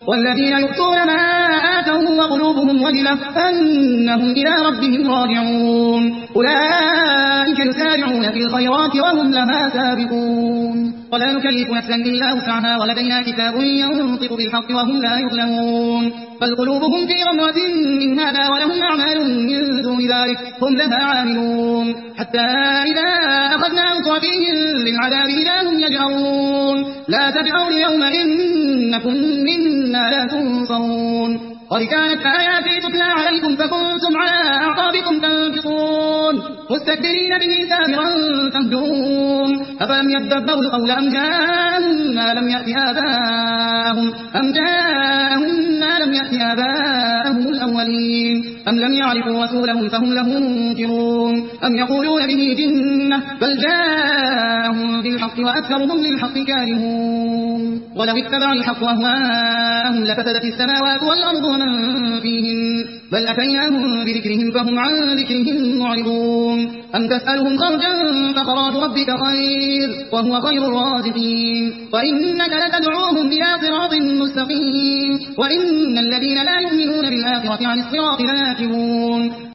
والذين يؤتون ما آتوا وقلوبهم وجلة أنهم إلى ربهم راجعون أولئك يسارعون في الخيرات وهم لها سابقون ولا نكلف نفسا إلا وسعها ولدينا كتاب ينطق بالحق وهم لا يظلمون بل قلوبهم في غمرة من هذا ولهم أعمال من دون ذلك هم لها عاملون حتى إذا أخذنا مترفيهم بالعذاب إذا هم يجأرون لا تدعوا اليوم إنكم منا لا تنصرون قد كانت آياتي تتلى عليكم فكنتم على أعقابكم تنكصون مستكبرين به سامرا تهجرون أفلم يدبروا القول أم جاءهم ما لم يأت آباءهم الأولين أم لم يعرفوا رسولهم فهم له منكرون أم يقولون به جنة بل جاءهم بالحق وأكثرهم للحق كارهون ولو اتبع الحق أهواءهم لفسدت السماوات والأرض ومن فيهن بل أتيناهم بذكرهم فهم عن ذكرهم معرضون أم تسألهم خرجا فخراج ربك خير وهو خير الرازقين وإنك لتدعوهم إلى صراط مستقيم وإن الذين لا يؤمنون بالآخرة عن الصراط لناكبون